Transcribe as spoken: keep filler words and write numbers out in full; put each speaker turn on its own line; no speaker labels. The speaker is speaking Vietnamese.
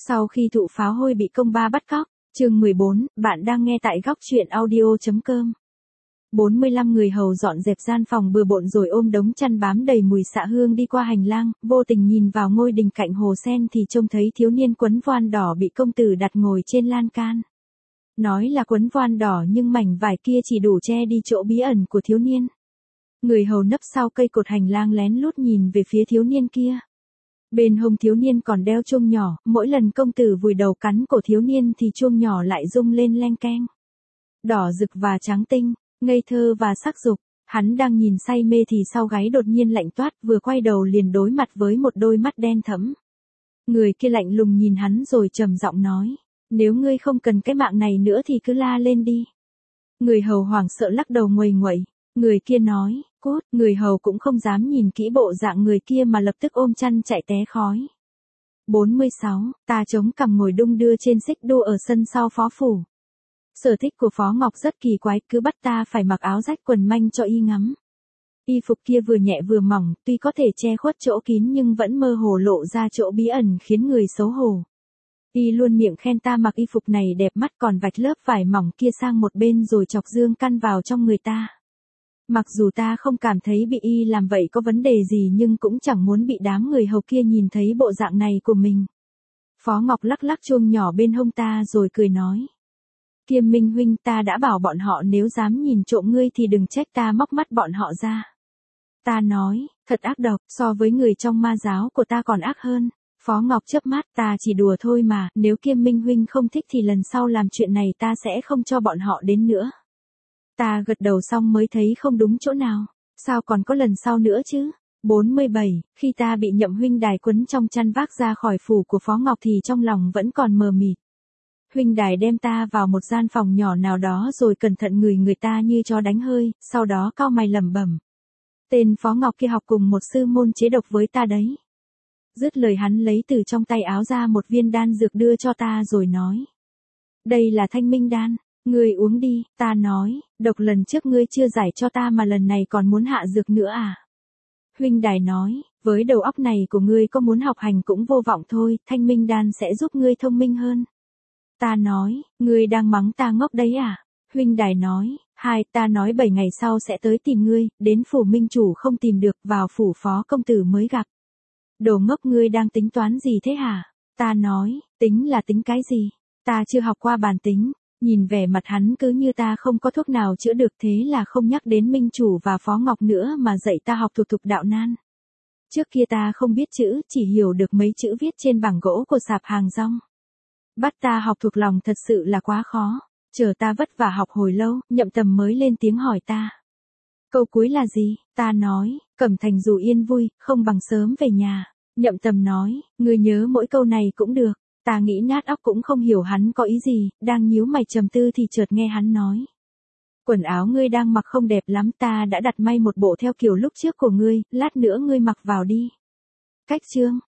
Sau khi thụ pháo hôi bị công ba bắt cóc, chương mười bốn, bạn đang nghe tại góc truyện audio.com. bốn mươi lăm người hầu dọn dẹp gian phòng bừa bộn rồi ôm đống chăn bám đầy mùi xạ hương đi qua hành lang, vô tình nhìn vào ngôi đình cạnh hồ sen thì trông thấy thiếu niên quấn voan đỏ bị công tử đặt ngồi trên lan can. Nói là quấn voan đỏ nhưng mảnh vải kia chỉ đủ che đi chỗ bí ẩn của thiếu niên. Người hầu nấp sau cây cột hành lang lén lút nhìn về phía thiếu niên kia. Bên hông thiếu niên còn đeo chuông nhỏ, mỗi lần công tử vùi đầu cắn cổ thiếu niên thì chuông nhỏ lại rung lên leng keng. Đỏ rực và trắng tinh, ngây thơ và sắc dục, hắn đang nhìn say mê thì sau gáy đột nhiên lạnh toát, vừa quay đầu liền đối mặt với một đôi mắt đen thẫm. Người kia lạnh lùng nhìn hắn rồi trầm giọng nói, nếu ngươi không cần cái mạng này nữa thì cứ la lên đi. Người hầu hoảng sợ lắc đầu nguầy nguậy. Người kia nói, cút, người hầu cũng không dám nhìn kỹ bộ dạng người kia mà lập tức ôm chăn chạy té khói. bốn mươi sáu, ta chống cằm ngồi đung đưa trên xích đu ở sân sau phó phủ. Sở thích của Phó Ngọc rất kỳ quái, cứ bắt ta phải mặc áo rách quần manh cho y ngắm. Y phục kia vừa nhẹ vừa mỏng, tuy có thể che khuất chỗ kín nhưng vẫn mơ hồ lộ ra chỗ bí ẩn khiến người xấu hổ. Y luôn miệng khen ta mặc y phục này đẹp mắt, còn vạch lớp vải mỏng kia sang một bên rồi chọc dương căn vào trong người ta. Mặc dù ta không cảm thấy bị y làm vậy có vấn đề gì nhưng cũng chẳng muốn bị đám người hầu kia nhìn thấy bộ dạng này của mình. Phó Ngọc lắc lắc chuông nhỏ bên hông ta rồi cười nói. Kiêm Minh huynh, ta đã bảo bọn họ nếu dám nhìn trộm ngươi thì đừng trách ta móc mắt bọn họ ra. Ta nói, thật ác độc, so với người trong ma giáo của ta còn ác hơn. Phó Ngọc chớp mắt, ta chỉ đùa thôi mà, nếu Kiêm Minh huynh không thích thì lần sau làm chuyện này ta sẽ không cho bọn họ đến nữa. Ta gật đầu xong mới thấy không đúng chỗ nào, sao còn có lần sau nữa chứ? bốn mươi bảy, khi ta bị Nhậm huynh đài quấn trong chăn vác ra khỏi phủ của Phó Ngọc thì trong lòng vẫn còn mờ mịt. Huynh đài đem ta vào một gian phòng nhỏ nào đó rồi cẩn thận ngửi người ta như chó đánh hơi, sau đó cau mày lẩm bẩm. Tên Phó Ngọc kia học cùng một sư môn chế độc với ta đấy. Dứt lời hắn lấy từ trong tay áo ra một viên đan dược đưa cho ta rồi nói. Đây là Thanh Minh đan. Ngươi uống đi, ta nói, độc lần trước ngươi chưa giải cho ta mà lần này còn muốn hạ dược nữa à? Huynh đài nói, với đầu óc này của ngươi có muốn học hành cũng vô vọng thôi, Thanh Minh đan sẽ giúp ngươi thông minh hơn. Ta nói, ngươi đang mắng ta ngốc đấy à? Huynh đài nói, hai, ta nói bảy ngày sau sẽ tới tìm ngươi, đến phủ minh chủ không tìm được, vào phủ phó công tử mới gặp. Đồ ngốc, ngươi đang tính toán gì thế hả? Ta nói, tính là tính cái gì? Ta chưa học qua bàn tính. Nhìn vẻ mặt hắn cứ như ta không có thuốc nào chữa được, thế là không nhắc đến minh chủ và Phó Ngọc nữa mà dạy ta học thủ tục đạo nan. Trước kia ta không biết chữ, chỉ hiểu được mấy chữ viết trên bảng gỗ của sạp hàng rong. Bắt ta học thuộc lòng thật sự là quá khó, chờ ta vất vả học hồi lâu, Nhậm Tầm mới lên tiếng hỏi ta. Câu cuối là gì? Ta nói, Cẩm Thành dù yên vui, không bằng sớm về nhà. Nhậm Tầm nói, ngươi nhớ mỗi câu này cũng được. Ta nghĩ nát óc cũng không hiểu hắn có ý gì, đang nhíu mày trầm tư thì chợt nghe hắn nói. Quần áo ngươi đang mặc không đẹp lắm, ta đã đặt may một bộ theo kiểu lúc trước của ngươi, lát nữa ngươi mặc vào đi. Cách chương,